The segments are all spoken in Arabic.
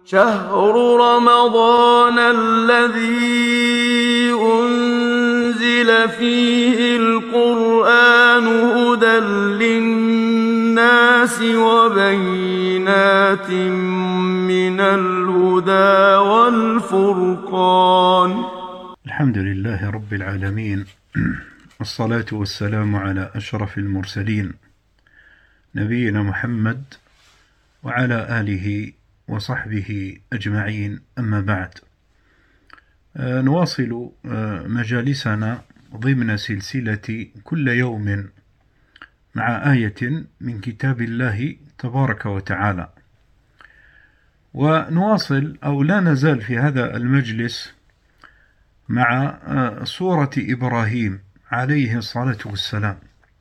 شهر رمضان الذي أنزل فيه القرآن هدى للناس وبينات من الهدى والفرقان. الحمد لله رب العالمين، والصلاة والسلام على أشرف المرسلين نبينا محمد وعلى آله وصحبه أجمعين، أما بعد. نواصل مجالسنا ضمن سلسلة كل يوم مع آية من كتاب الله تبارك وتعالى، ونواصل أو لا نزال في هذا المجلس مع سورة إبراهيم عليه الصلاة والسلام.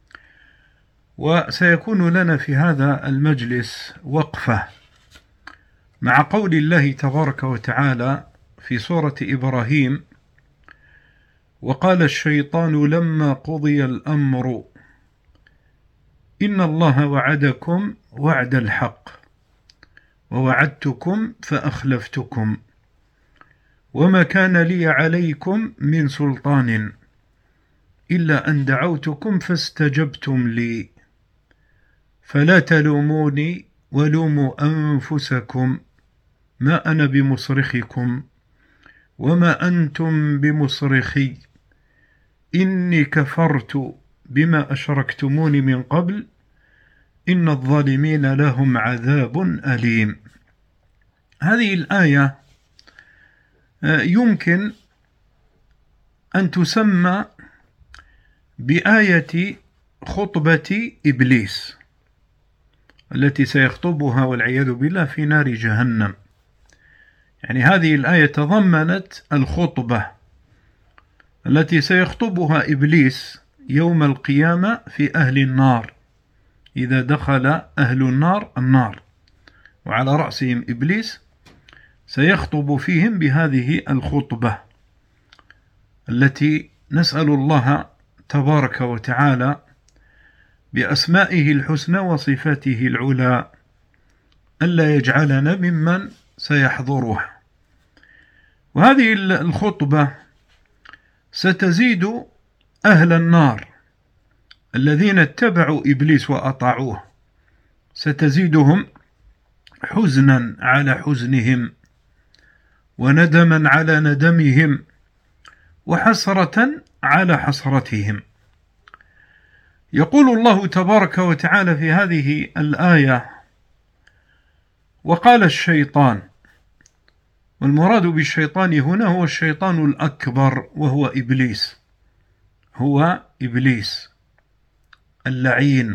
وسيكون لنا في هذا المجلس وقفة مع قول الله تبارك وتعالى في سورة إبراهيم: وقال الشيطان لما قضي الأمر إن الله وعدكم وعد الحق ووعدتكم فأخلفتكم وما كان لي عليكم من سلطان إلا أن دعوتكم فاستجبتم لي فلا تلوموني ولوموا أنفسكم ما أنا بمصرخكم وما أنتم بمصرخي إني كفرت بما أشركتموني من قبل إن الظالمين لهم عذاب أليم. هذه الآية يمكن أن تسمى بآية خطبة إبليس التي سيخطبها والعياذ بالله في نار جهنم. يعني هذه الآية تضمنت الخطبة التي سيخطبها إبليس يوم القيامة في أهل النار إذا دخل أهل النار وعلى رأسهم إبليس، سيخطب فيهم بهذه الخطبة التي نسأل الله تبارك وتعالى بأسمائه الحسنى وصفاته العلى ألا يجعلنا ممن سيحضرها. وهذه الخطبة ستزيد أهل النار الذين اتبعوا إبليس وأطاعوه، ستزيدهم حزنا على حزنهم وندما على ندمهم وحسرة على حسرتهم. يقول الله تبارك وتعالى في هذه الآية: وقال الشيطان، والمراد بالشيطان هنا هو الشيطان الأكبر وهو إبليس، هو إبليس اللعين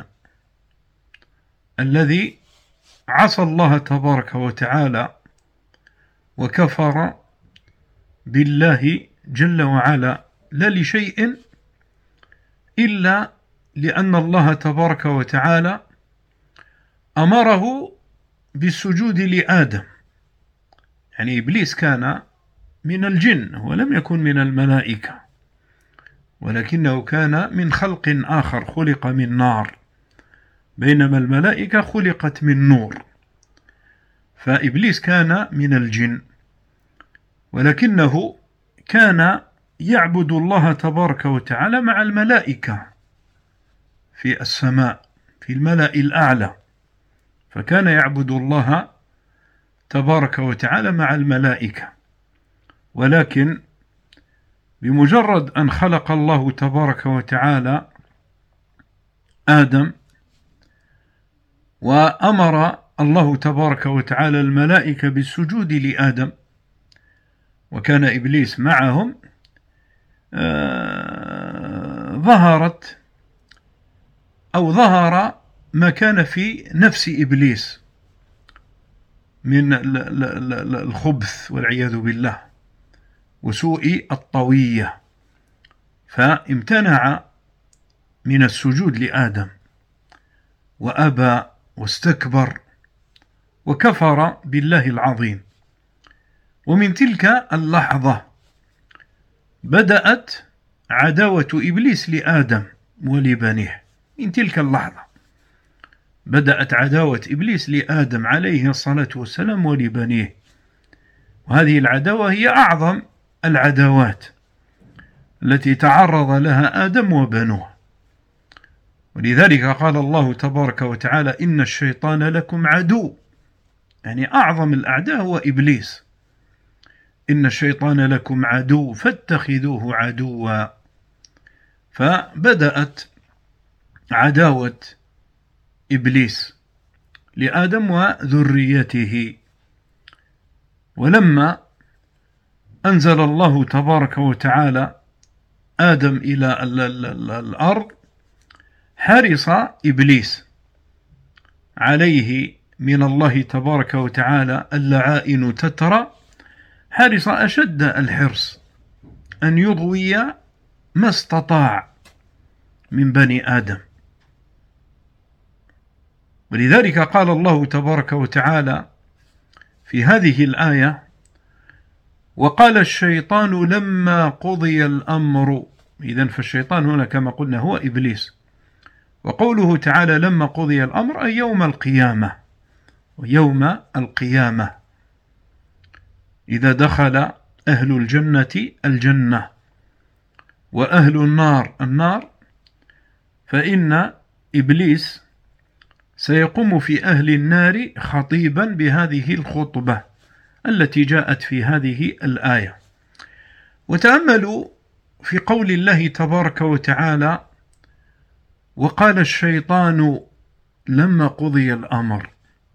الذي عصى الله تبارك وتعالى وكفر بالله جل وعلا، لا لشيء إلا لأن الله تبارك وتعالى أمره بالسجود لآدم. يعني إبليس كان من الجن ولم يكن من الملائكة، ولكنه كان من خلق آخر، خلق من نار، بينما الملائكة خلقت من نور. فإبليس كان من الجن، ولكنه كان يعبد الله تبارك وتعالى مع الملائكة في السماء في الملأ الأعلى، فكان يعبد الله تبارك وتعالى مع الملائكة. ولكن بمجرد أن خلق الله تبارك وتعالى آدم وأمر الله تبارك وتعالى الملائكة بالسجود لآدم وكان إبليس معهم، ظهر ما كان في نفس إبليس من الخبث والعياذ بالله وسوء الطوية، فامتنع من السجود لآدم وأبى واستكبر وكفر بالله العظيم. ومن تلك اللحظة بدأت عداوة إبليس لآدم ولبنيه. من تلك اللحظة بدأت عداوة إبليس لآدم عليه الصلاة والسلام ولبنيه، وهذه العداوة هي أعظم العداوات التي تعرض لها آدم وبنوه. ولذلك قال الله تبارك وتعالى: إن الشيطان لكم عدو، يعني أعظم الأعداء هو إبليس. إن الشيطان لكم عدو فاتخذوه عدوا. فبدأت عداوة إبليس لآدم وذريته، ولما أنزل الله تبارك وتعالى آدم إلى الأرض حرص إبليس عليه من الله تبارك وتعالى اللعائن تترى، حرص أشد الحرص أن يغوي ما استطاع من بني آدم. ولذلك قال الله تبارك وتعالى في هذه الآية: وقال الشيطان لما قضي الأمر. إذن فالشيطان هنا كما قلنا هو إبليس. وقوله تعالى لما قضي الأمر أي يوم القيامة، ويوم القيامة إذا دخل أهل الجنة الجنة وأهل النار النار، فإن إبليس سيقوم في أهل النار خطيبا بهذه الخطبة التي جاءت في هذه الآية. وتأملوا في قول الله تبارك وتعالى: وقال الشيطان لما قضي الأمر،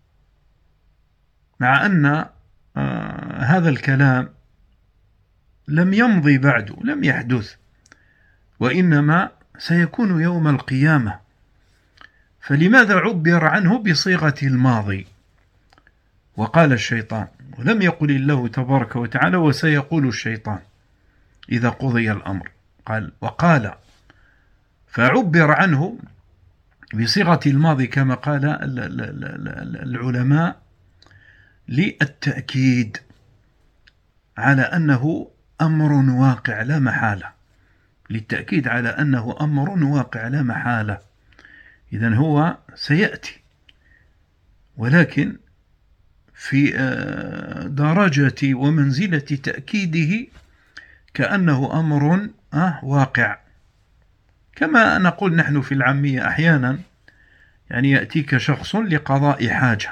مع أن هذا الكلام لم يمضي بعد، لم يحدث، وإنما سيكون يوم القيامة، فلماذا عبر عنه بصيغة الماضي؟ وقال الشيطان، ولم يقل الله تبارك وتعالى وسيقول الشيطان إذا قضي الأمر، قال وقال، فعبر عنه بصيغة الماضي كما قال العلماء للتأكيد على أنه أمر واقع لا محالة، للتأكيد على أنه أمر واقع لا محالة. إذن هو سيأتي، ولكن في درجة ومنزلة تأكيده كأنه أمر واقع. كما نقول نحن في العامية أحيانا، يعني يأتيك شخص لقضاء حاجة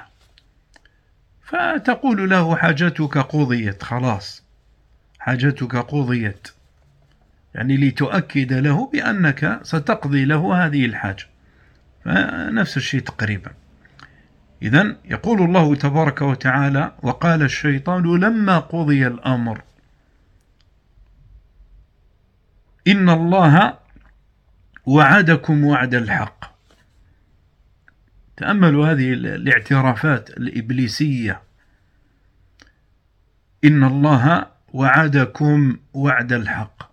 فتقول له حاجتك قضيت، خلاص حاجتك قضيت، يعني لتؤكد له بأنك ستقضي له هذه الحاجة، فنفس الشيء تقريبا. إذن يقول الله تبارك وتعالى: وقال الشيطان لما قضي الأمر إن الله وعدكم وعد الحق. تأملوا هذه الاعترافات الإبليسية: إن الله وعدكم وعد الحق.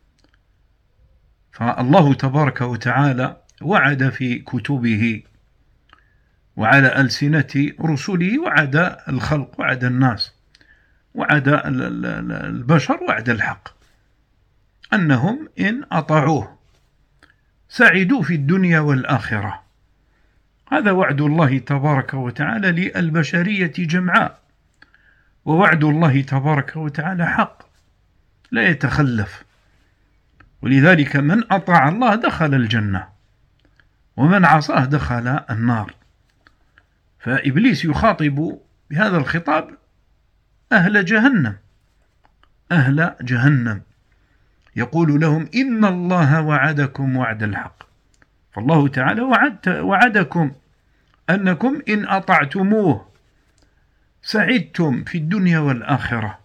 فالله تبارك وتعالى وعد في كتبه وعلى ألسنة رسله، وعد الخلق، وعد الناس، وعد البشر وعد الحق، أنهم إن أطاعوه سعدوا في الدنيا والآخرة. هذا وعد الله تبارك وتعالى للبشرية جمعاء، ووعد الله تبارك وتعالى حق لا يتخلف. ولذلك من أطاع الله دخل الجنة، ومن عصاه دخل النار. فإبليس يخاطب بهذا الخطاب أهل جهنم، أهل جهنم، يقول لهم: إن الله وعدكم وعد الحق. فالله تعالى وعدكم أنكم إن أطعتموه سعدتم في الدنيا والآخرة،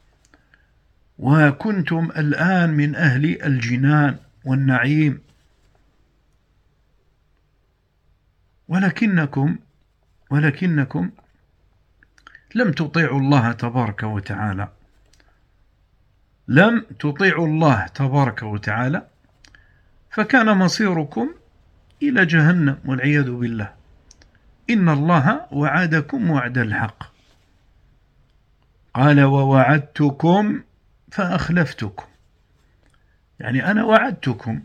وكنتم الآن من أهل الجنان والنعيم، ولكنكم لم تطيعوا الله تبارك وتعالى، لم تطيعوا الله تبارك وتعالى، فكان مصيركم إلى جهنم والعياذ بالله. إن الله وعدكم وعد الحق. قال: ووعدتكم فأخلفتكم، يعني أنا وعدتكم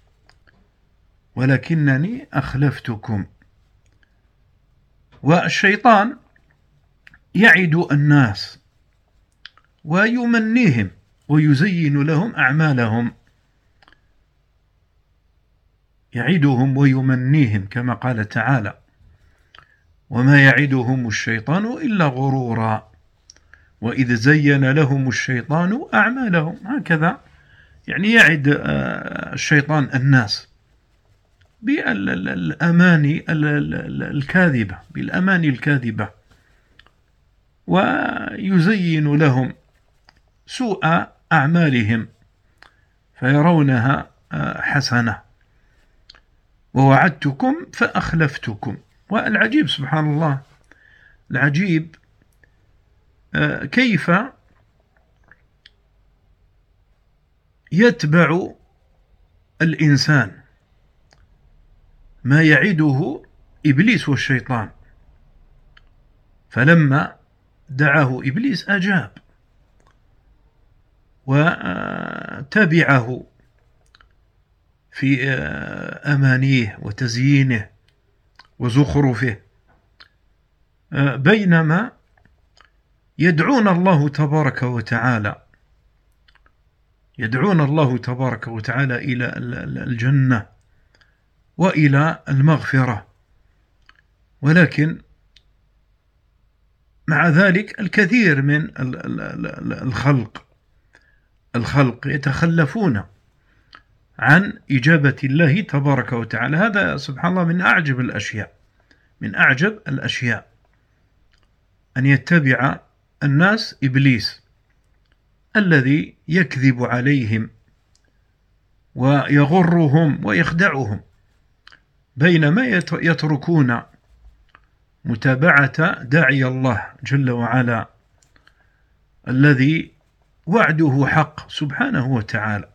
ولكنني أخلفتكم. والشيطان يعد الناس ويمنيهم ويزين لهم أعمالهم، يعدهم ويمنيهم كما قال تعالى: وما يعدهم الشيطان إلا غرورا وإذ زين لهم الشيطان أعمالهم. هكذا يعني يعد الشيطان الناس بالأماني الكاذبة، ويزين لهم سوء أعمالهم فيرونها حسنة. ووعدتكم فأخلفتكم. والعجيب سبحان الله، العجيب كيف يتبع الإنسان ما يعده إبليس والشيطان. فلما دعاه إبليس أجاب وتبعه في أمانيه وتزيينه وزخرفه، بينما يدعون الله تبارك وتعالى إلى الجنة وإلى المغفرة. ولكن مع ذلك الكثير من الخلق يتخلفون عن إجابة الله تبارك وتعالى. هذا سبحان الله من أعجب الأشياء أن يتبع الناس إبليس الذي يكذب عليهم ويغرهم ويخدعهم، بينما يتركون متابعة داعي الله جل وعلا الذي وعده حق سبحانه وتعالى.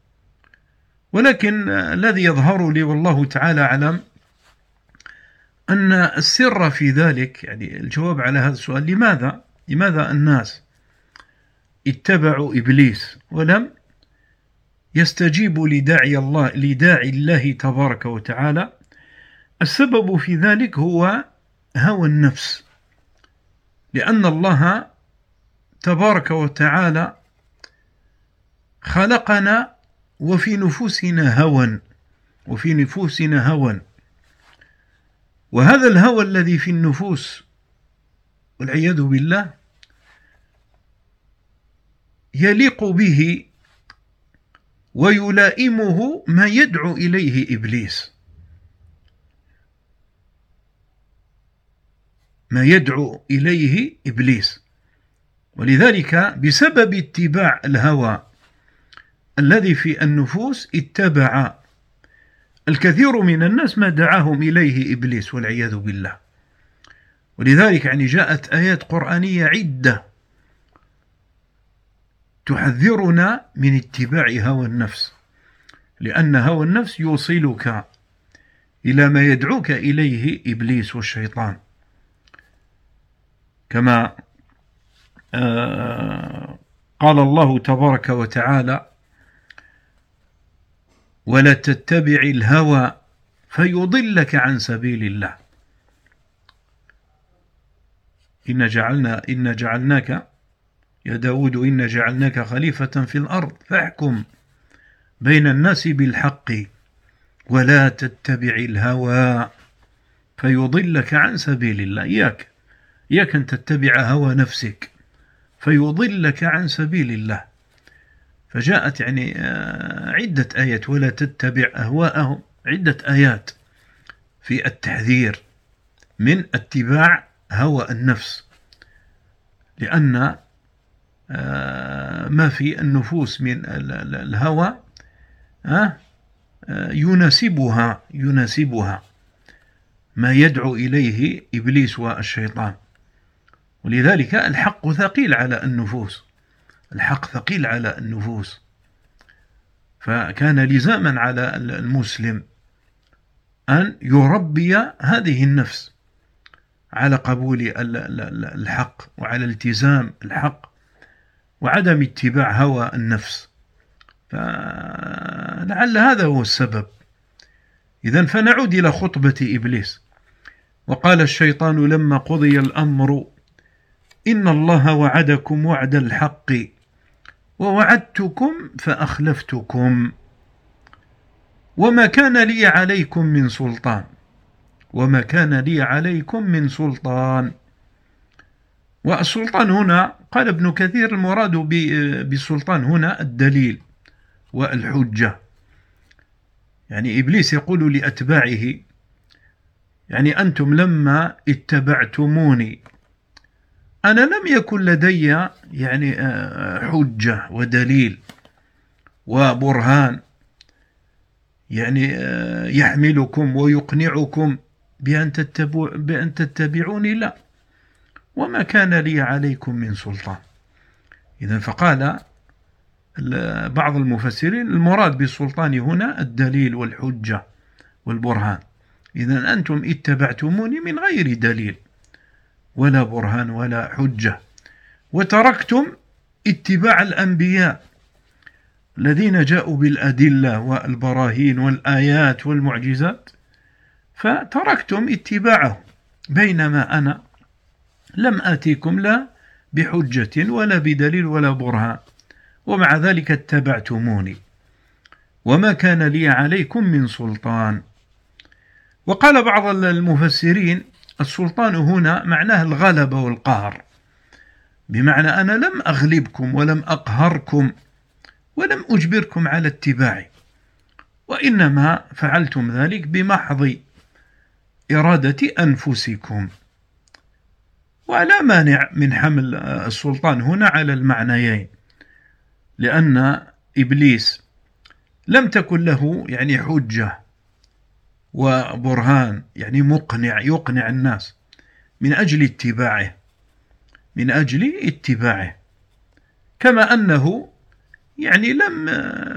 ولكن الذي يظهر لي والله تعالى أعلم أن السر في ذلك، يعني الجواب على هذا السؤال، لماذا الناس اتبعوا إبليس ولم يستجيبوا لداعي الله تبارك وتعالى؟ السبب في ذلك هو هوى النفس، لأن الله تبارك وتعالى خلقنا وفي نفوسنا هوى، وهذا الهوى الذي في النفوس والعياذ بالله يليق به ويلائمه ما يدعو إليه إبليس، ولذلك بسبب اتباع الهوى الذي في النفوس اتبع الكثير من الناس ما دعاهم إليه إبليس والعياذ بالله. ولذلك يعني جاءت آيات قرآنية عدة تحذرنا من اتباع هوى النفس، لأن هوى النفس يوصلك إلى ما يدعوك إليه إبليس والشيطان، كما قال الله تبارك وتعالى: ولا تتبع الهوى فيضلك عن سبيل الله إن جعلناك يا داود إن جعلناك خليفة في الأرض فاحكم بين الناس بالحق ولا تتبع الهوى فيضلك عن سبيل الله. إياك أن تتبع هوى نفسك فيضلك عن سبيل الله. فجاءت يعني عدة آيات: ولا تتبع أهواءهم، عدة آيات في التحذير من اتباع هوى النفس، لأن ما في النفوس من الهوى يناسبها ما يدعو إليه إبليس والشيطان. ولذلك الحق ثقيل على النفوس، فكان لزاما على المسلم أن يربي هذه النفس على قبول الحق وعلى التزام الحق وعدم اتباع هوى النفس. فلعل هذا هو السبب. إذن فنعود إلى خطبة إبليس: وقال الشيطان لما قضي الأمر إن الله وعدكم وعد الحق ووعدتكم فأخلفتكم وما كان لي عليكم من سلطان والسلطان هنا قال ابن كثير المراد بالسلطان هنا الدليل والحجة. يعني إبليس يقول لأتباعه يعني أنتم لما اتبعتموني أنا لم يكن لدي يعني حجة ودليل وبرهان يعني يحملكم ويقنعكم بأن تتبعوني، لا، وما كان لي عليكم من سلطان. إذن فقال بعض المفسرين المراد بالسلطان هنا الدليل والحجة والبرهان. إذن أنتم اتبعتموني من غير دليل ولا برهان ولا حجة، وتركتم اتباع الأنبياء الذين جاءوا بالأدلة والبراهين والآيات والمعجزات، فتركتم اتباعهم، بينما أنا لم آتيكم لا بحجة ولا بدليل ولا برهان، ومع ذلك اتبعتموني وما كان لي عليكم من سلطان. وقال بعض المفسرين السلطان هنا معناه الغلبة والقهر، بمعنى أنا لم أغلبكم ولم أقهركم ولم أجبركم على اتباعي، وإنما فعلتم ذلك بمحض إرادة أنفسكم. ولا مانع من حمل السلطان هنا على المعنيين، لأن إبليس لم تكن له يعني حجة وبرهان يعني مقنع يقنع الناس من أجل اتباعه، كما أنه يعني لم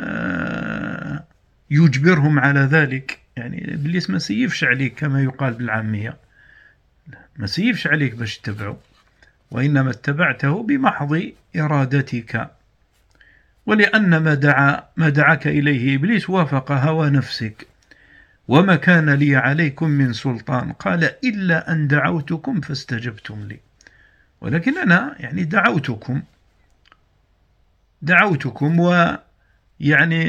يجبرهم على ذلك. يعني إبليس ما سيفش عليك كما يقال بالعامية، ما سيفش عليك باش تتبعه، وإنما اتبعته بمحض إرادتك، ولأن ما دعاك إليه إبليس وافق هوى نفسك. وما كان لي عليكم من سلطان، قال إلا أن دعوتكم فاستجبتم لي، ولكن أنا يعني دعوتكم ويعني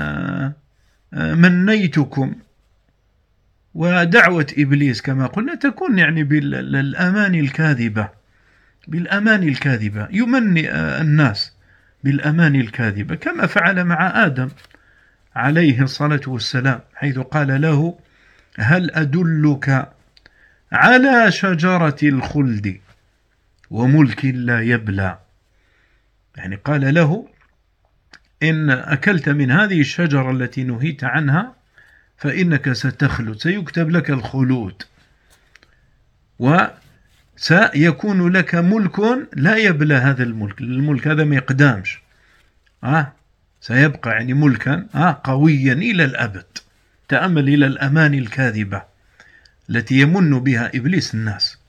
منيتكم. ودعوة إبليس كما قلنا تكون يعني بالأماني الكاذبة، يمني الناس بالأماني الكاذبة، كما فعل مع آدم عليه الصلاة والسلام، حيث قال له هل أدلك على شجرة الخلد وملك لا يبلى. يعني قال له إن أكلت من هذه الشجرة التي نهيت عنها فإنك ستخلد، سيكتب لك الخلود، وسيكون لك ملك لا يبلى. هذا الملك هذا ما يقدامش، سيبقى يعني ملكا قويا إلى الأبد. تأمل إلى الأماني الكاذبة التي يمن بها إبليس الناس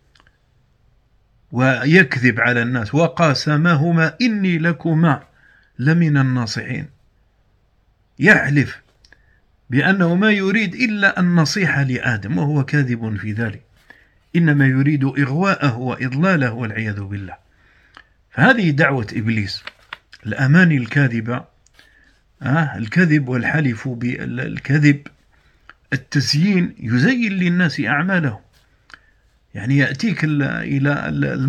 ويكذب على الناس. وقاسمهما إني لكما لمن الناصحين، يحلف بأنه ما يريد إلا النصيحة لآدم، وهو كاذب في ذلك، إنما يريد إغواءه وإضلاله والعياذ بالله. فهذه دعوة إبليس، الأماني الكاذبة، الكذب والحلف بالكذب، التزيين، يزين للناس أعمالهم. يعني يأتيك إلى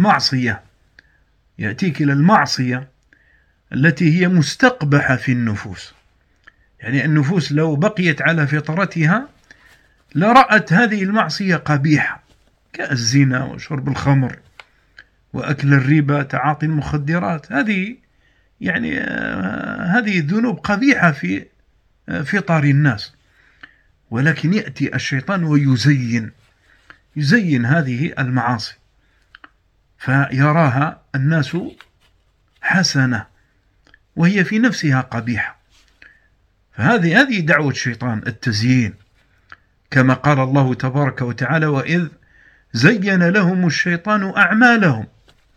المعصية التي هي مستقبحة في النفوس. يعني النفوس لو بقيت على فطرتها لرأت هذه المعصية قبيحة، كالزنا وشرب الخمر وأكل الربا، تعاطي المخدرات. هذه يعني هذه الذنوب قبيحة في فطر الناس، ولكن يأتي الشيطان ويزين هذه المعاصي، فيراها الناس حسنة وهي في نفسها قبيحة. فهذه دعوة الشيطان، التزيين، كما قال الله تبارك وتعالى وإذ زين لهم الشيطان أعمالهم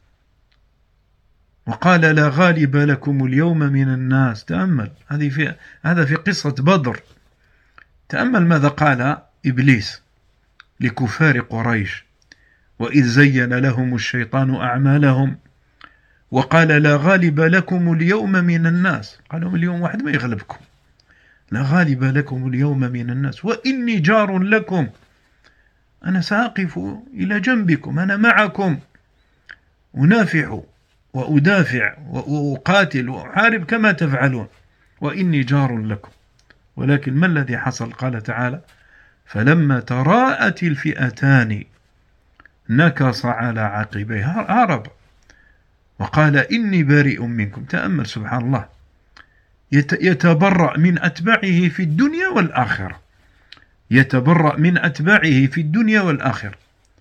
وقال لا غالب لكم اليوم من الناس. تأمل، هذا في قصة بدر. تأمل ماذا قال إبليس لكفار قريش وإذ زين لهم الشيطان أعمالهم وقال لا غالب لكم اليوم من الناس، قال لهم اليوم واحد ما يغلبكم، لا غالب لكم اليوم من الناس وإني جار لكم، أنا سأقف إلى جنبكم، أنا معكم، أنافع وأدافع وأقاتل وأحارب كما تفعلون، وإني جار لكم. ولكن ما الذي حصل؟ قال تعالى فلما تراءت الفئتان نكص على عقبيه، هرب وقال إني بريء منكم. تأمل سبحان الله، يتبرأ من أتباعه في الدنيا والآخرة، يتبرأ من أتباعه في الدنيا والآخرة.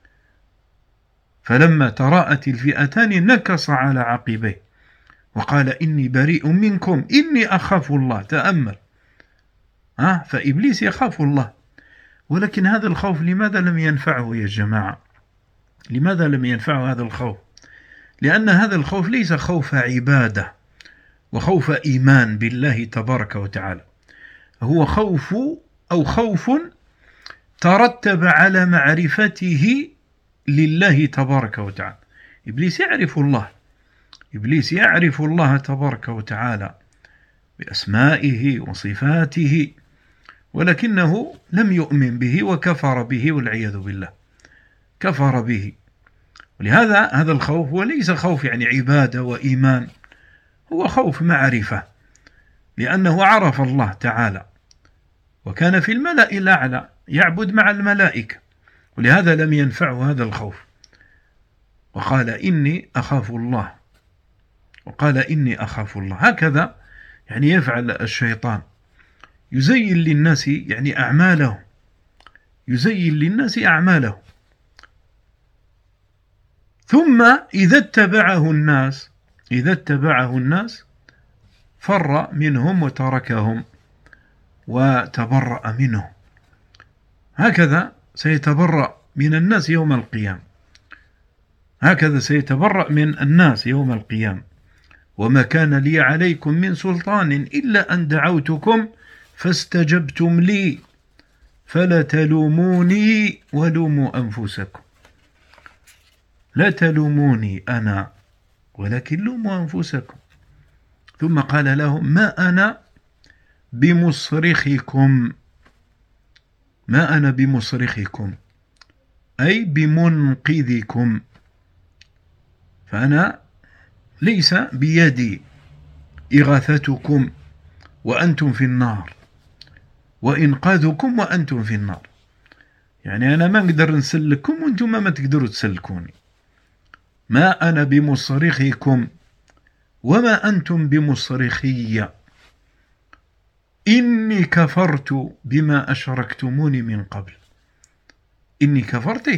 فلما تراءت الفئتان نكص على عقبيه وقال إني بريء منكم إني أخاف الله. تأمل، فإبليس يخاف الله، ولكن هذا الخوف لماذا لم ينفعه يا جماعة؟ لماذا لم ينفعه هذا الخوف؟ لأن هذا الخوف ليس خوف عبادة وخوف إيمان بالله تبارك وتعالى، هو خوف ترتب على معرفته لله تبارك وتعالى. إبليس يعرف الله، إبليس يعرف الله تبارك وتعالى بأسمائه وصفاته، ولكنه لم يؤمن به وكفر به والعياذ بالله، كفر به. ولهذا هذا الخوف هو ليس خوف يعني عبادة وإيمان، هو خوف معرفة، لأنه عرف الله تعالى وكان في الملأ الأعلى يعبد مع الملائكة، ولهذا لم ينفعه هذا الخوف، وقال إني أخاف الله، وقال إني أخاف الله. هكذا يعني يفعل الشيطان، يزين للناس يعني أعماله، يزين للناس أعماله، ثم إذا اتبعه الناس فر منهم وتركهم وتبرأ منه. هكذا سيتبرأ من الناس يوم القيامة، هكذا سيتبرأ من الناس يوم القيامة. وما كان لي عليكم من سلطان إلا أن دعوتكم فاستجبتم لي فلا تلوموني ولوموا أنفسكم. لا تلوموني أنا ولكن لوموا أنفسكم. ثم قال لهم ما أنا بمصرخكم، ما أنا بمصرخكم أي بمنقذكم، فأنا ليس بيدي إغاثتكم وأنتم في النار وإنقاذكم وأنتم في النار، يعني أنا ما أقدر نسلككم وأنتم ما تقدروا تسلكوني. ما أنا بمصرخكم وما أنتم بمصرخي إني كفرت بما أشركتموني من قبل. إني كفرت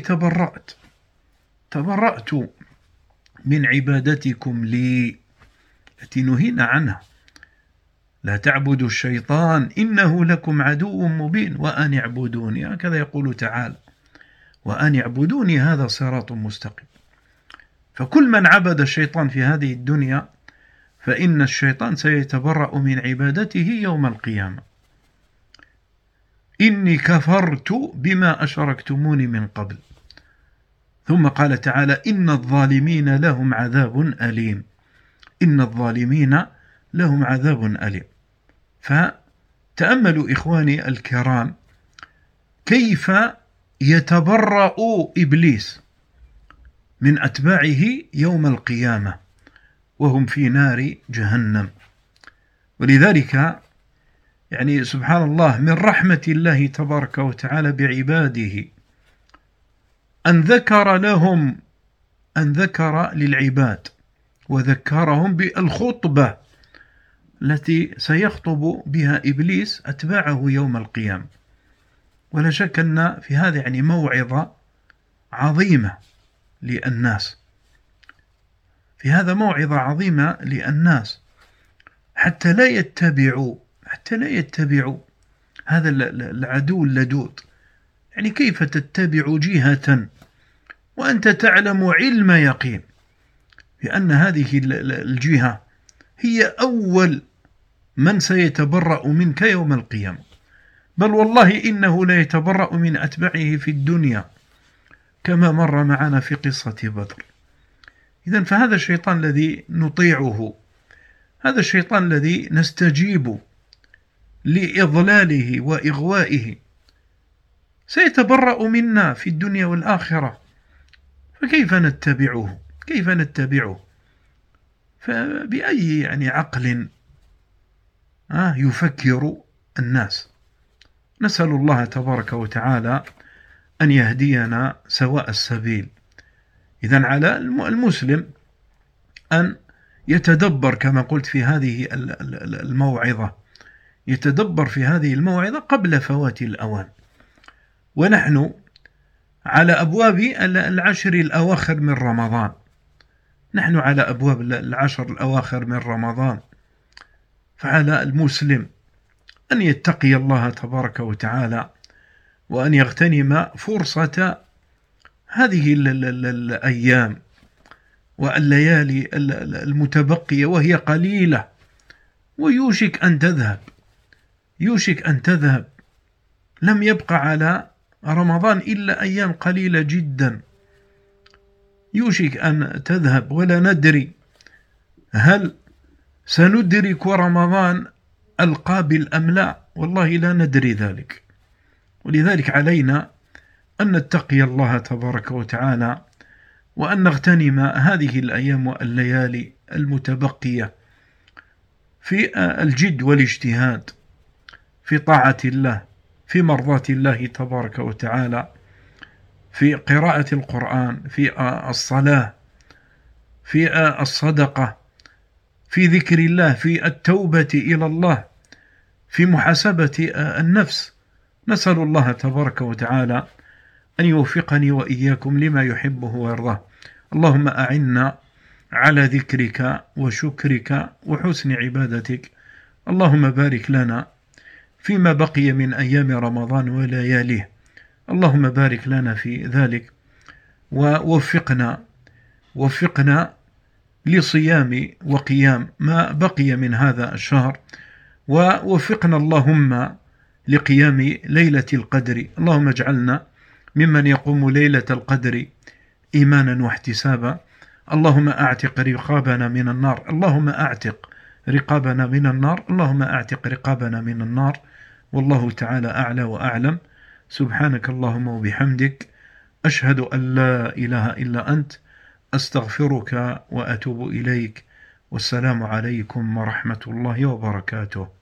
تبرأت من عبادتكم لي التي نهينا عنها. لا تعبدوا الشيطان إنه لكم عدو مبين وأن اعبدوني، هكذا يقول تعالى وأن اعبدوني هذا صراط مستقيم. فكل من عبد الشيطان في هذه الدنيا فإن الشيطان سيتبرأ من عبادته يوم القيامة. إني كفرت بما أشركتموني من قبل. ثم قال تعالى إن الظالمين لهم عذاب أليم، إن الظالمين لهم عذاب أليم. فتأملوا إخواني الكرام كيف يتبرأ إبليس من أتباعه يوم القيامة وهم في نار جهنم. ولذلك يعني سبحان الله من رحمة الله تبارك وتعالى بعباده أن ذكر للعباد وذكرهم بالخطبة التي سيخطب بها إبليس أتباعه يوم القيامة. ولا شك أن في هذا يعني موعظة عظيمة للناس، في هذا موعظة عظيمة للناس حتى لا يتبعوا هذا العدو اللدود. يعني كيف تتبع جهة وأنت تعلم علم يقين بأن هذه الجهة هي أول من سيتبرأ منك يوم القيامة، بل والله إنه لا يتبرأ من أتباعه في الدنيا كما مر معنا في قصة بدر. إذن فهذا الشيطان الذي نطيعه، هذا الشيطان الذي نستجيب لإضلاله وإغوائه سيتبرأ منا في الدنيا والآخرة، فكيف نتبعه؟ كيف نتبعه؟ فبأي عقل يفكر الناس؟ نسأل الله تبارك وتعالى أن يهدينا سواء السبيل. إذن على المسلم أن يتدبر كما قلت في هذه الموعظة، يتدبر في هذه الموعظة قبل فوات الأوان. ونحن على أبواب العشر الأواخر من رمضان، نحن على أبواب العشر الأواخر من رمضان، فعلى المسلم أن يتقي الله تبارك وتعالى وأن يغتنم فرصة هذه الأيام والليالي المتبقية، وهي قليلة ويوشك أن تذهب، يوشك أن تذهب. لم يبقى على رمضان إلا أيام قليلة جدا، يوشك أن تذهب، ولا ندري هل سندرك رمضان القابل أم لا، والله لا ندري ذلك. ولذلك علينا أن نتقي الله تبارك وتعالى وأن نغتنم هذه الأيام والليالي المتبقية في الجد والاجتهاد في طاعة الله، في مرضاة الله تبارك وتعالى، في قراءة القرآن، في الصلاة، في الصدقة، في ذكر الله، في التوبة إلى الله، في محاسبة النفس. نسأل الله تبارك وتعالى أن يوفقني وإياكم لما يحبه ويرضاه. اللهم أعنا على ذكرك وشكرك وحسن عبادتك. اللهم بارك لنا فيما بقي من أيام رمضان ولياليه، اللهم بارك لنا في ذلك، ووفقنا لصيام وقيام ما بقي من هذا الشهر، ووفقنا اللهم لقيام ليلة القدر. اللهم اجعلنا ممن يقوم ليلة القدر إيمانا واحتسابا. اللهم أعتق رقابنا من النار، اللهم أعتق رقابنا من النار، اللهم أعتق رقابنا من النار. والله تعالى أعلى وأعلم. سبحانك اللهم وبحمدك، أشهد أن لا إله إلا أنت، أستغفرك وأتوب إليك. والسلام عليكم ورحمة الله وبركاته.